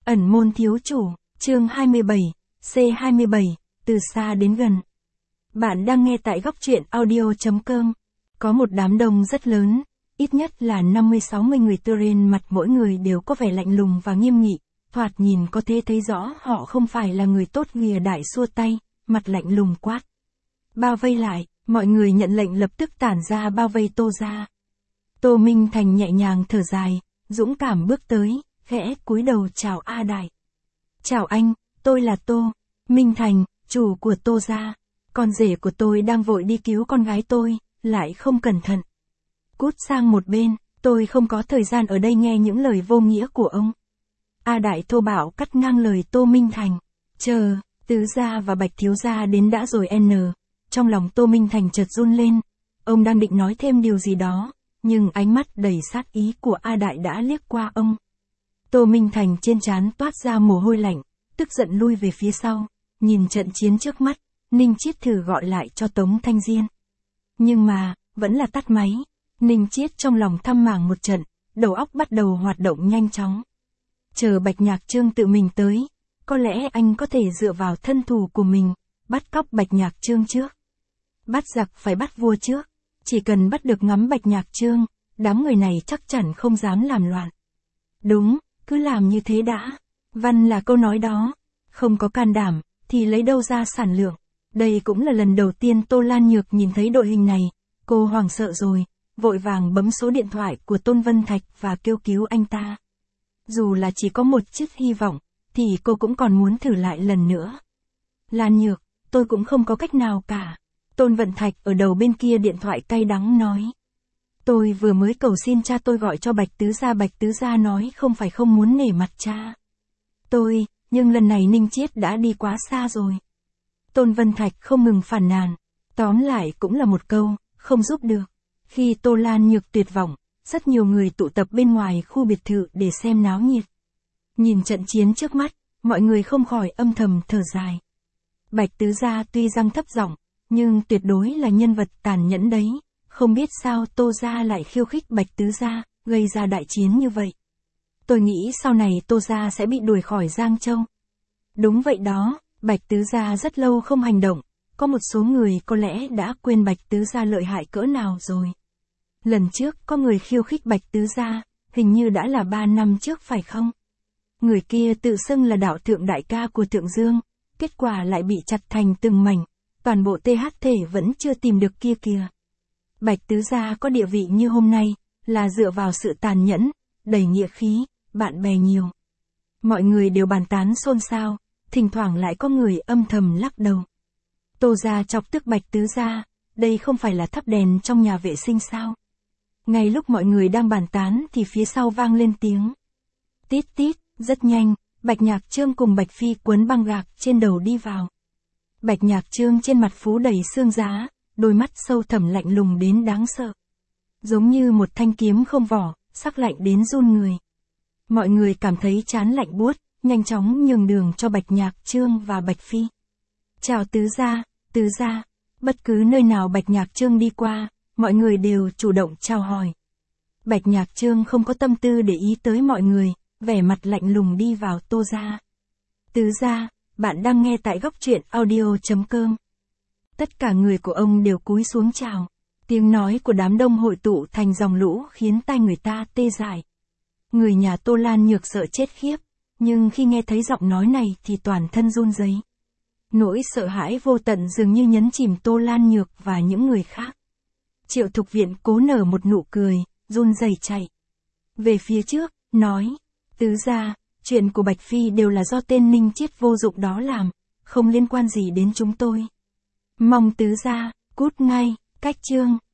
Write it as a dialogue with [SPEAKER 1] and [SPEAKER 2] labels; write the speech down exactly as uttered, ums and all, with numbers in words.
[SPEAKER 1] Ẩn môn thiếu chủ, chương hai mươi bảy, C hai mươi bảy, từ xa đến gần. Bạn đang nghe tại góc truyện audio chấm com. Có một đám đông rất lớn, ít nhất là năm mươi sáu mươi người Turin, mặt mỗi người đều có vẻ lạnh lùng và nghiêm nghị, thoạt nhìn có thể thấy rõ họ không phải là người tốt. Ghìa đại xua tay, mặt lạnh lùng quát. Bao vây lại, mọi người nhận lệnh lập tức tản ra bao vây Tô gia. Tô Minh Thành nhẹ nhàng thở dài, dũng cảm bước tới, khẽ cúi đầu chào A Đại. Chào anh, tôi là Tô Minh Thành, chủ của Tô gia. Con rể của tôi đang vội đi cứu con gái tôi, lại không cẩn thận. Cút sang một bên, tôi không có thời gian ở đây nghe những lời vô nghĩa của ông. A Đại thô bạo cắt ngang lời Tô Minh Thành. Chờ, Tứ gia và Bạch thiếu gia đến đã rồi n. Trong lòng Tô Minh Thành chợt run lên. Ông đang định nói thêm điều gì đó, nhưng ánh mắt đầy sát ý của A Đại đã liếc qua ông. Tô Minh Thành trên trán toát ra mồ hôi lạnh, tức giận lui về phía sau, nhìn trận chiến trước mắt. Ninh Chiết thử gọi lại cho Tống Thanh Diên. Nhưng mà, vẫn là tắt máy. Ninh Chiết trong lòng thăm màng một trận, đầu óc bắt đầu hoạt động nhanh chóng. Chờ Bạch Nhạc Trương tự mình tới, có lẽ anh có thể dựa vào thân thủ của mình, bắt cóc Bạch Nhạc Trương trước. Bắt giặc phải bắt vua trước, chỉ cần bắt được ngắm Bạch Nhạc Trương, đám người này chắc chắn không dám làm loạn. Đúng, cứ làm như thế đã. Văn là câu nói đó, không có can đảm, thì lấy đâu ra sản lượng. Đây cũng là lần đầu tiên Tô Lan Nhược nhìn thấy đội hình này, cô hoảng sợ rồi, vội vàng bấm số điện thoại của Tôn Vân Thạch và kêu cứu anh ta. Dù là chỉ có một chút hy vọng, thì cô cũng còn muốn thử lại lần nữa. Lan Nhược, tôi cũng không có cách nào cả. Tôn Vân Thạch ở đầu bên kia điện thoại cay đắng nói. Tôi vừa mới cầu xin cha tôi gọi cho Bạch Tứ gia. Bạch Tứ gia nói không phải không muốn nể mặt cha tôi, nhưng lần này Ninh Chiết đã đi quá xa rồi. Tôn Vân Thạch không ngừng phàn nàn. Tóm lại cũng là một câu, không giúp được. Khi Tô Lan Nhược tuyệt vọng, rất nhiều người tụ tập bên ngoài khu biệt thự để xem náo nhiệt. Nhìn trận chiến trước mắt, mọi người không khỏi âm thầm thở dài. Bạch Tứ gia tuy răng thấp giọng, nhưng tuyệt đối là nhân vật tàn nhẫn đấy. Không biết sao Tô gia lại khiêu khích Bạch Tứ gia, gây ra đại chiến như vậy. Tôi nghĩ sau này Tô gia sẽ bị đuổi khỏi Giang Châu. Đúng vậy đó, Bạch Tứ gia rất lâu không hành động, có một số người có lẽ đã quên Bạch Tứ gia lợi hại cỡ nào rồi. Lần trước có người khiêu khích Bạch Tứ gia, hình như đã là ba năm trước phải không? Người kia tự xưng là đạo thượng đại ca của Thượng Dương, kết quả lại bị chặt thành từng mảnh, toàn bộ tê hát thể vẫn chưa tìm được kia kìa. Bạch Tứ gia có địa vị như hôm nay, là dựa vào sự tàn nhẫn, đầy nghĩa khí, bạn bè nhiều. Mọi người đều bàn tán xôn xao, thỉnh thoảng lại có người âm thầm lắc đầu. Tô gia chọc tức Bạch Tứ gia, đây không phải là thắp đèn trong nhà vệ sinh sao? Ngay lúc mọi người đang bàn tán thì phía sau vang lên tiếng. Tít tít, rất nhanh, Bạch Nhạc Trương cùng Bạch Phi quấn băng gạc trên đầu đi vào. Bạch Nhạc Trương trên mặt phú đầy xương giá, đôi mắt sâu thẳm lạnh lùng đến đáng sợ. Giống như một thanh kiếm không vỏ, sắc lạnh đến run người. Mọi người cảm thấy trán lạnh buốt, nhanh chóng nhường đường cho Bạch Nhạc Trương và Bạch Phi. Chào Tứ gia, Tứ gia. Bất cứ nơi nào Bạch Nhạc Trương đi qua, mọi người đều chủ động chào hỏi. Bạch Nhạc Trương không có tâm tư để ý tới mọi người, vẻ mặt lạnh lùng đi vào Tô gia. Tứ gia, bạn đang nghe tại góc truyện audio chấm com. Tất cả người của ông đều cúi xuống chào. Tiếng nói của đám đông hội tụ thành dòng lũ khiến tai người ta tê dại. Người nhà Tô Lan Nhược sợ chết khiếp, nhưng khi nghe thấy giọng nói này thì toàn thân run rẩy. Nỗi sợ hãi vô tận dường như nhấn chìm Tô Lan Nhược và những người khác. Triệu Thục Viện cố nở một nụ cười, run rẩy chạy về phía trước, nói. Tứ gia, chuyện của Bạch Phi đều là do tên Ninh Chiết vô dụng đó làm, không liên quan gì đến chúng tôi. Mong Tứ gia, cút ngay, cách Trương.